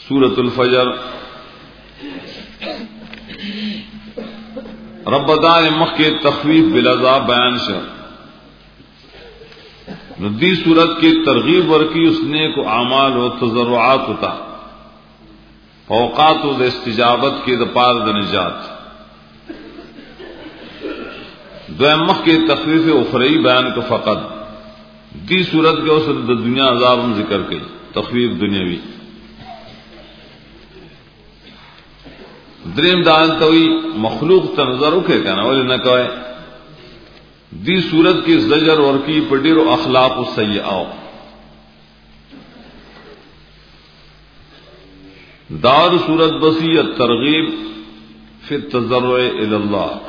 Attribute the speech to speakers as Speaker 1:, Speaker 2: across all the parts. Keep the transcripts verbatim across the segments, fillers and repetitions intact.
Speaker 1: سورۃ الفجر رب دان مخ کے تخویف بالعذاب بیان شا ندی صورت کی ترغیب ورکی اس نے کو اعمال و تضرعات ہوتا اوقات و استجابت کے دپار د نجات دویم مخ کے تخویف اخروی بیان کو فقط دی صورت کے اس دنیا عذاب ذکر کی تخویف دنیاوی دریم دان توئی مخلوق تنظر کے کہنا ولی نہ کہے دی صورت کی زجر اور کی پڈیر و اخلاق السیئہ دار صورت بصیت ترغیب فی التضرع الی اللہ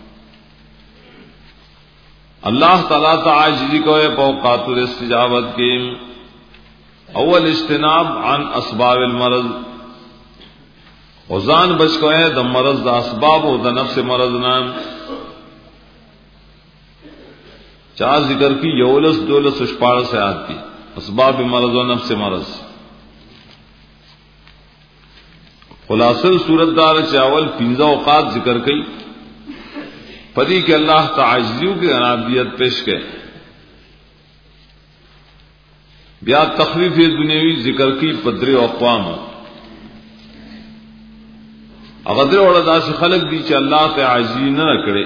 Speaker 1: اللہ تعالیٰ تعاجزی کو اوقات الاستجابت کے اول اجتناب عن اسباب المرض وزان بچ کو ہے دا مرض دا اسباب و دا نفس مرض نام چار ذکر کی یولس دولس اشپاڑ سے آتی اسباب مرض و نفس مرض خلاصل صورت دار چاول پنجا اوقات ذکر کی پدی کہ اللہ تعاجزیوں کی انابیت پیش کے بیا تخفیف دنیاوی ذکر کی پدری اقوام اغدر وڑا سے خلق دی چ اللہ کے عاجزی نہ کرے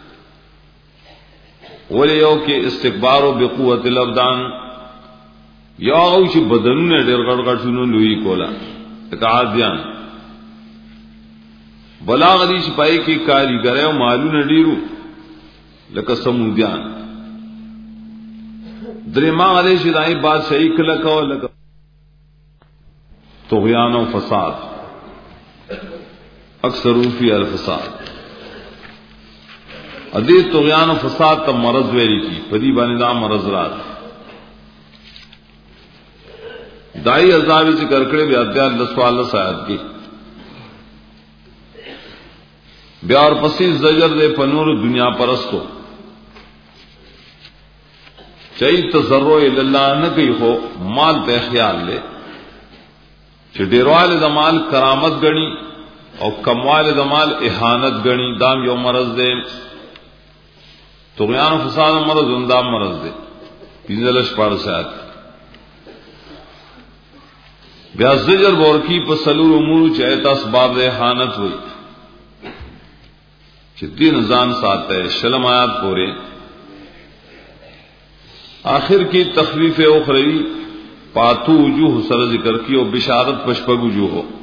Speaker 1: ولیو کہ استکبار و بقوت الابدان یا او چې بدنونه ډېر غړ غړ شنو لوی کولا تکعادیان بلاغ دی شپای کی کاریگر او مالونه ډیرو لکه سمودیان درما علی شدای بات صحیح کله کو لکه طغیان و فساد اکثر فی الفساد ادی طغیان و فساد تا مرض ویری کی پدی باندې دا مرض رات دائی عذاب ذکر کرے بیا دل سوال سایت کی بیا اور پسی زجر دے پنور دنیا پرستو چاہیے تضرع اللہ نہ کئی ہو مال پہ خیال لے چڈیروال دمال کرامت گنی اور کموال دمال احانت گنی دام یو مرض دے طغیان و فساد مرض اندام مرض دے پینزلش پاڑ سے آتی بیا زجر بورکی پسلور امور چاہتا اسباب دے احانت ہوئی چتی نظام ساتھ ہے شلم آیات پورے آخر کی تخفیف اخروی پاتو وجوہ سر ذکر کی اور بشارت پشپگ وجوہ ہو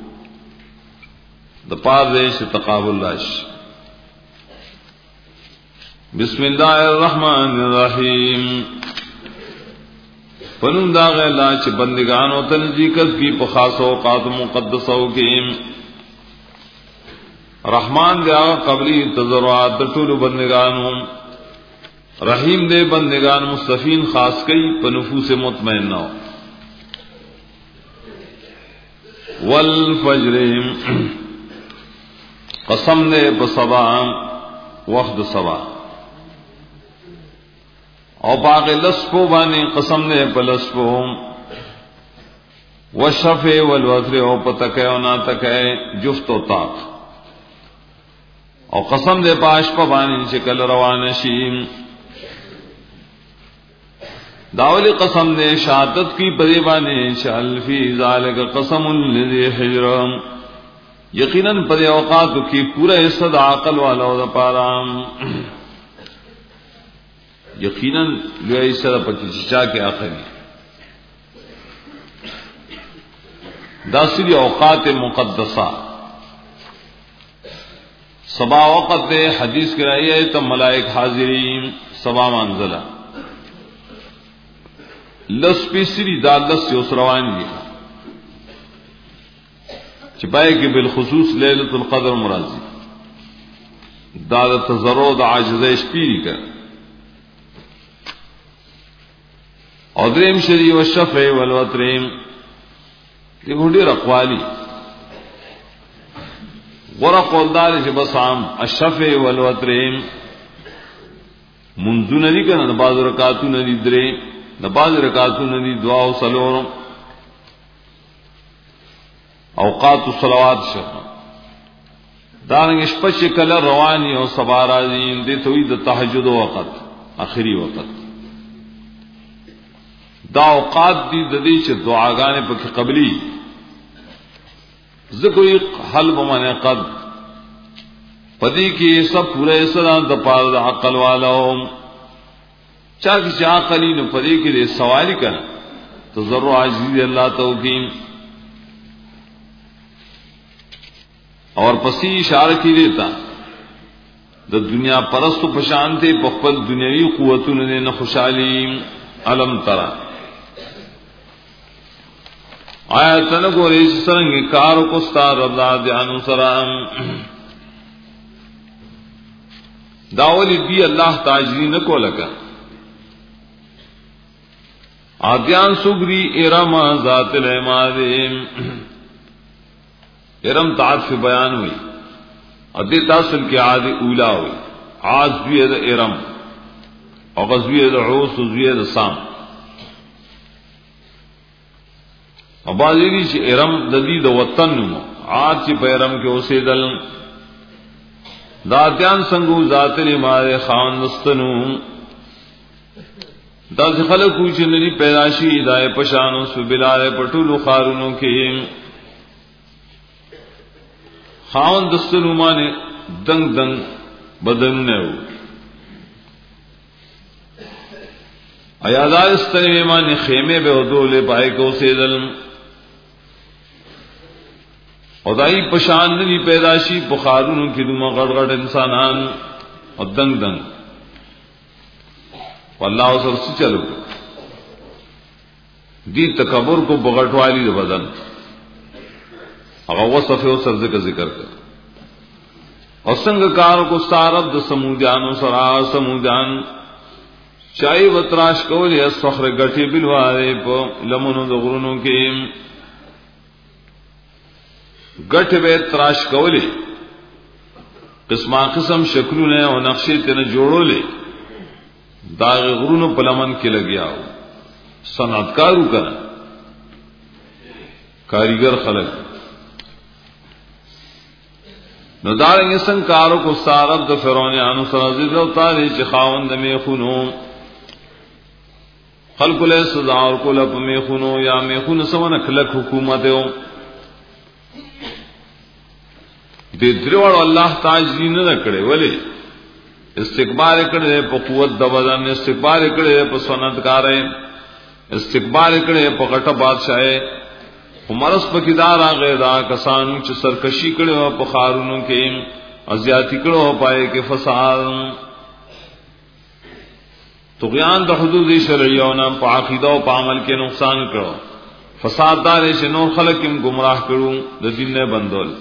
Speaker 1: دپار دیش تقابل لاش بسم اللہ الرحمن الرحیم فنون داغ اللہ چھ بندگانو تنزیکت کی پخاص اوقات مقدسو کی رحمان دے آغا قبلی تضرعات طول بندگانو رحیم دے بندگان مستفین خاص کئی پنفوس مطمئنہ والفجر قسم دے بصبا وقت صبا او باغ لسپو بانے قسم دے پلسپو والشفع والوتر او پتکے او ناتکے جفت و طاق او قسم دے پاش پا بانے چکل روانشیم داولی قسم دے شہادت کی پدی بانے چل فی ذالک قسم لذی حجرم یقیناً پدی اوقات کی پورا حصد عقل والا دا پارام یقیناً جو حصد پکی چچا کے آخری داسری اوقات مقدسہ سبا وقت دے حدیث کی رہی ہے تو ملائک حاضرین سبا منزلہ لس پیسری دا لس یوس روان گیا چپائے کہ بالخصوص لیلۃ القدر مرازی دا تضرع دا عاجزش پیری کر اور دریم شری والشفع والوتریم یہ گھنڈی رقوالی غرق قولدار سے بس عام الشفع والوتریم منذ ندی کا نباز رکاتو ندی درے نباز رکاتو ندی دعا و سلورم اوقات الصلوات شو دارنگ شپش کل روانی او سبا راځي دې توي د تهجد وقت اخري وقت دا اوقات دي د دې چې دعاګانې په قبلي ذکر حل بمانه قد پدې کې سب پورے سلام د پاره د عقل والو چا چې عقلی نو پدې کې دې سوال کړه تضرع عزیز اللہ توکین اور پسی اشارہ کی دیتا دا دنیا پرست پشانتے پخپل دنیاوی قوتوں نے نہ خوشحالی علم ترا آیا تنگو ریس سرنگ کارو کستا رب دادیانو سرام داولی دی اللہ تاجری نکو لکا آدیان سگری ارم ذات العماد ارم تعاطف بیان ہوئی ادی تاصل کی عاد اولا ہوئی عاد زوی د ارم او غزوی د عوس زوی د سام اباذری چ ارم د دې د وطن نو عاد چې په ارم کې اوسېدل ذاتیان څنګه ذات العماد خان نستنو دا خلق چې نری پیداشي دای پشانو سبلای پټولو خارونو کې خاون دستنو مانے دنگ دنگ بدن نو ایادا استنی مانے خیمے بے ودولے پائے کو سیدل خدائی پشان نبی پیداشی بخارون کی دما غڑ غڑ انسانان اور دنگ دنگ واللہ سر سے چلو دی تکبر کو بغٹ والی بدن اگر وصف او سر ذکر ذکر کر اور سنگ کار کو سارب د سمودیانو سرا سمودیان چای وتراش کول یا صخر گٹھی بلوارے په لمنو د غرونو کې گٹھ به تراش کولې قسمه قسم شکلونه او نقشې تنه جوړولې دا غرونو په لمن کې لګیاو صنعتکارو کړه کاریگر خلک نو دارنگی سنکارو کو سارب دا فرعونیانو سرازید و تاری چی خاوند میخونو خلقو لے صدار کو لپ میخونو یا میخون سمن اکلک حکومت ہو دی دریوڑو اللہ تاجری نکڑے ولی استقبال کڑے پا قوت دا بدن استقبال کڑے پا سنت کارے استقبال کڑے پا غٹا بادشاہ مرس پکیدار آگئے دا کسانو چھ سرکشی کڑے ہو پخارونو کے ازیاتی کڑے ہو پائے کے فساد تغیان دا حدود شرعیونا پا عقیدہ و پا عمل کے نقصان کرو فساد دارے چھ نور خلق کم گمراہ کرو دا دن نے بندول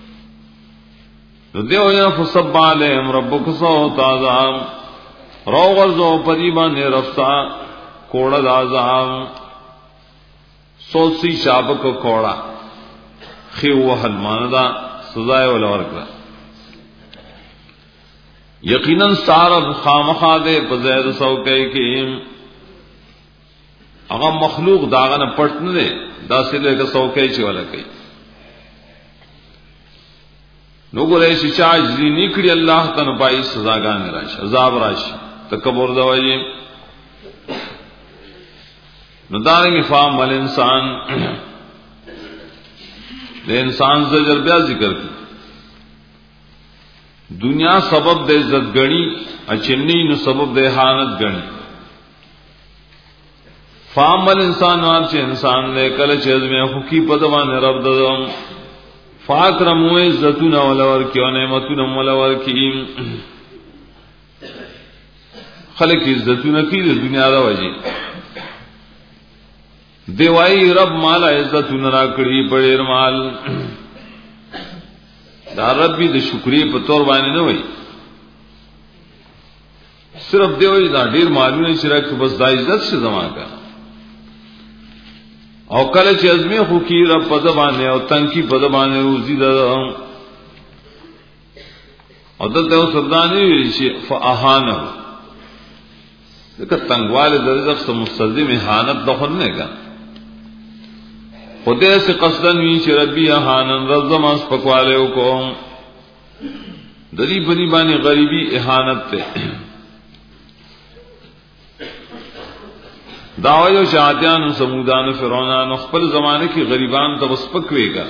Speaker 1: دیو یا فصب علیہم ربک صوت آزام رو غرزو پریبان رفتا کوڑا دا آزام سوسی شابک کو کوڑا خیو حلماندا سزائے ولور کرا یقیناً سارا خامخا دے پزید سوکے کی اغا مخلوق داغا نہ پٹ نہ دے دا سلے کا سوکے چی والا کئی نو گرے شچا جی نکڑی اللہ تن پائی سزاگان راش عذاب راش تکبر دوائی ندارنگی فام مل انسان دے انسان زجر بیا ذکر کی دنیا سبب دے عزت گنی اچنی نو سبب دے حانت گنی فام مل انسان وارچ انسان دے کل چیز میں حقی پدوان رب ددم فاکرمو عزتون ولور کی و نعمتون ولور کی خلق عزتون کی دنیا دا وجی دیوائی رب مالا عزت نرا کڑی بڑیر مال دا رب بھی دا شکری پا طور بانی نوئی صرف دیوائی دا دیر مالون شرک بس دا عزت سے زمان کا او کل چی ازمی خوکی رب پا دبانے او تنکی پا دبانے روزی دا او دلتا او سردانی ہوئی چی فاہانا لیکن تنگوال دا رزق سے مستلزم حانت دخلنے کا خدای سے قصدن وی چې ربي اهانن رزم اس پکواله وکوم دلی بنی باندې غریبی اهانت ته داویو شاعتیان سمودان فرعونان خپل زمانه کې غریبان ته وسپکويګا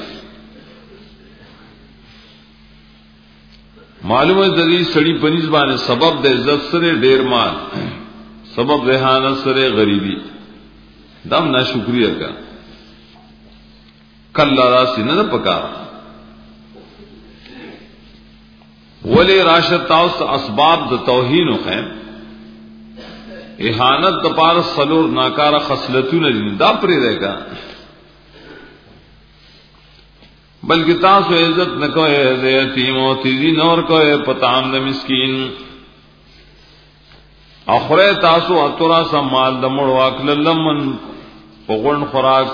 Speaker 1: معلومه د دې سړي پنځ باندې سبب د عزت سره ډیر مال سبب د اهانت سره غریبی دم ناشکریه کا کله راسی نه پکاره ولی راشد تاوس اسباب د توهین او خیم اهانت د پار سلور ناکاره خصلتونه دي دا پرې راګه بلکې تاسو عزت نه کوئ د یتیم او تیزی نور کوئ پتام د مسکین اخره تاسو اتورا سمال د مړ واکل لمن په غون خوراک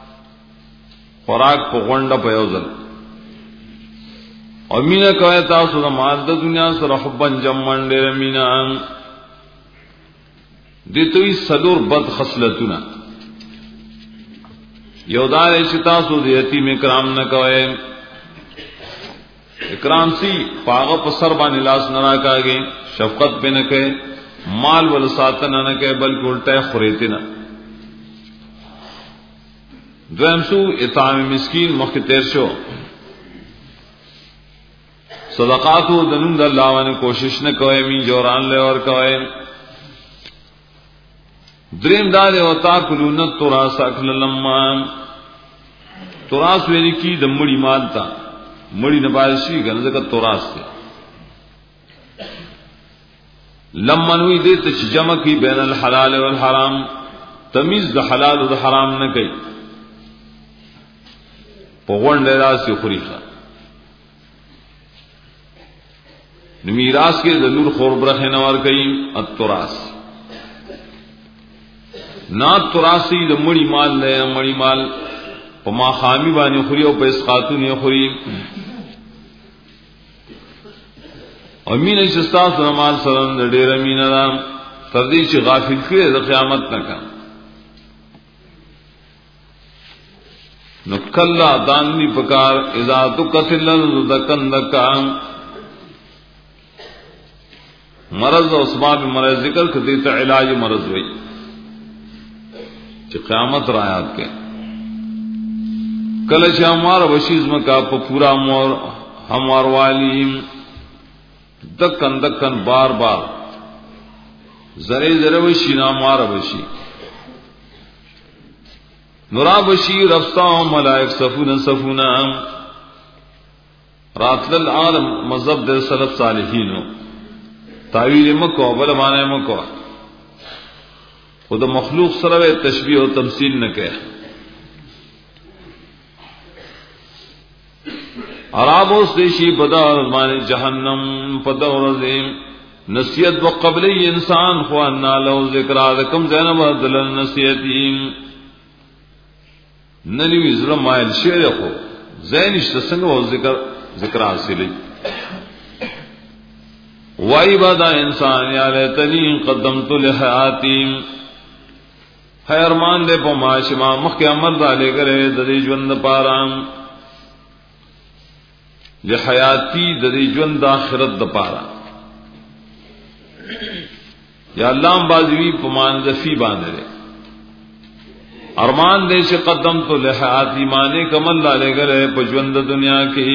Speaker 1: خوراک په غونډه په یوزل او مینا کوي تاسو د مال د دنیا سره حبن جمن ډېر مینا دتوی صدور بد خصلتونه یودار چې تاسو د یتیم اکرام نه کوي اکرام سی پاغه په سر باندې لاس نه راکاږي شفقت به نه کوي مال ول ساتن نه کوي بلکې الټه خوريته نه دویم سو اطعام مسکین مخکې تیر شو صدقاتو دنم د الله باندې کوشش نه کوي می جوران له اور کوي دریم دار او تا کلون تراس اکل لما تراس ویل کی د مړی مال تا مړی نه بارشي غنځه کا تراس ته لمنوی دې ته جمع کی بین الحلال والحرام تمیز د حلال او د حرام نه کوي په غونډه راسي خوريخه نو میراث کې د نور خور برخه نوار کوي التراث نا تراثي د مړی مال له مړی مال په ما خامي باندې خوري او په اسقاتو نه خوري امینه چې تاسو مال سره ډېر امینه را تر دې چې غافل کړي د قیامت نه کا نو کلا دانی پکار اذا تقتل ذکن دکان مرض او اسباب مرض ذکر کړي ته علاج مرض وي چې قیامت را یاد کړي کله چې امر وشیز مکا په پورا مور هموار والیم دکن دکن بار بار زره زره وشی نامار وشی نورا بشی رفتا ملائک صفون صفونا راتل العالم مذهب در سلف صالحینو تعویل مکو بل معنی مکو خود مخلوق سره تشبیه و تمثیل نہ کہ عرابو سیشی پدا مان جہنم پدا ورزیم نصیحت و قبلی انسان خوانا لو ذکر کم زینب دل نصیحتیم نلیوی ظلم مائل شعر خو زینش تسنگ و ذکر ذکر حاصلی وائی بادا انسان یا لیتنی قدمت لحیاتیم ہے ارمان دے پا معاشما مخی عمل دالے کرے ددی جوند پارام لحیاتی ددی جوند آخرت دا پارا یا اللہ بازوی پا مانزفی باندرے ارمان دے چھ قدم تو لحیاتی مانے کمل دالے کرے پا جوند دنیا کی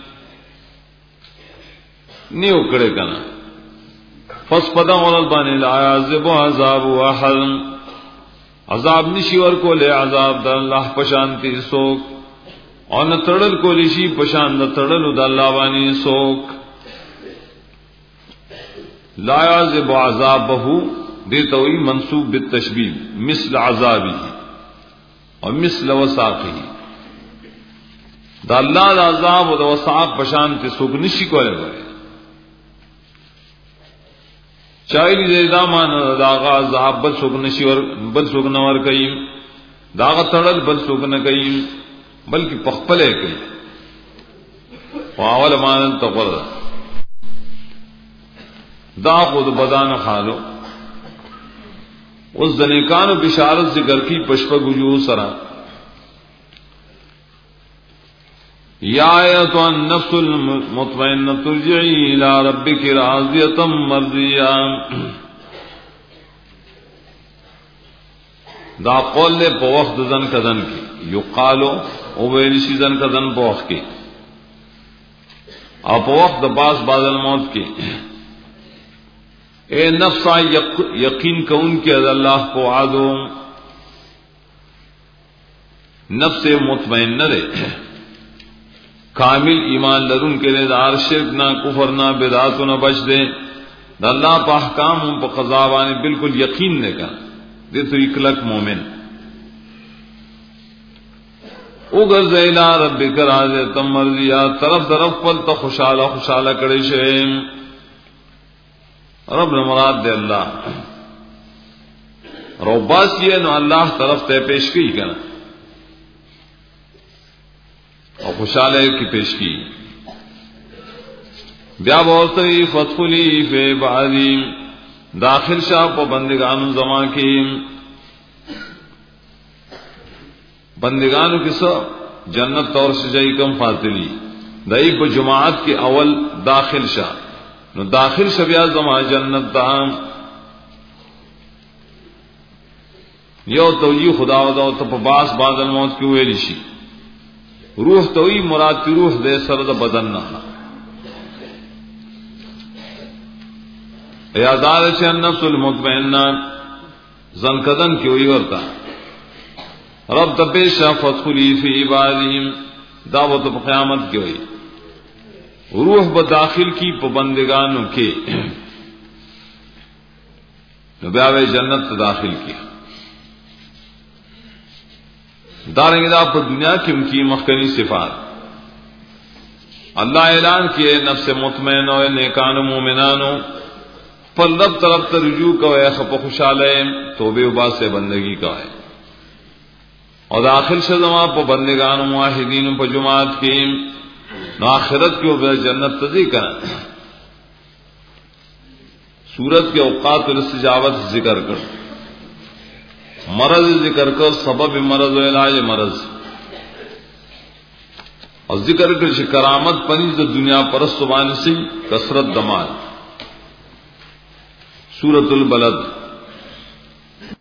Speaker 1: نیو کڑے کنا فس پدا غلط بانے لعیازب و عذاب و حلم عذاب نشی ور کو لے عذاب د الله پشانتی سوک او نہ تړل کولی شي پشان د تړل د الله باندې سوک لا یعذب عذابه دې توي منسوب بالتشبیه مثل عذابه او مثل وساقه د الله د عذاب او د وساق پشانتی سوک نشی کوله وره چایلی دې دامان داغه عذاب بل سوک نشي ور بل سوک نور کوي داغه تړل بل سوک نه کوي بلکې پخپلې کوي واول مان تقول دا خود بدن حالو اس ذلیکانو بشارت ذکر کی پشپ گجو سرا یا ایتها النفس المطمئنہ ترجعی الی ربک راضیۃ مرضیہ. دا قول لے پا وقت زن کدن کی یقالو او ویلشی زن کدن پا وقت کی او پا وقت دا باس بعد الموت کی اے نفسا یقین کون کی از اللہ کو عادو نفس مطمئن نہ دے کامل ایمان لرون کے لئے دار شرک نہ کفر نہ بدعات نہ بچ دے دا اللہ پا احکام پا قضاوانے بالکل یقین نے کہا دے تو اکلک مومن اگر زیلا ربک راضیۃ مرضیہ طرف طرف پل تا خوشحالہ خوشحالہ کڑے شئے رب مراد دے اللہ روباس یہ نو اللہ طرف تے پیش کی کنا اور خوشحالہ کی پیش کی بیا بولتری فتخلی فی بعدی داخل شاہ پا بندگانو زمان کی بندگانو کی سب جنت طور سے جائی کم فاضلی دائی پا جماعت کی اول داخل شاہ نو داخل شبیا زمان جنت دام یو توجی خدا ودا تو پا باس بعد الموت کی ہوئے لشی روح توئی مراد کی روح دے سرد بدن نہ یادار سے النفس المطمئنہ زنکدن کی ہوئی ورتا رب تپیشا فدخلی فی عبادہم دعوت قیامت کی ہوئی روح بداخل کی پابندگانوں کے نبیاوے جنت داخل کی دارنگی دا پر دنیا کی مکی مخکنی صفات اللہ اعلان کیے نفس مطمئنہ نیکان مومنانو پر رب طرف تا رجوع کوئے خپ خوشحالے توبے ابا سے بندگی کوئے اور داخل شدما پا بندگان معاہدین پا جماعت کی نو آخرت کی اوپر جنت تذی کرنا سورت کے اوقات الاستجابت ذکر کر مرض ذکر کر سبب مرض و علاج مرض اور ذکر کر کرامت پنیز دنیا پرست بانی سی کثرت دمال سورۃ البلد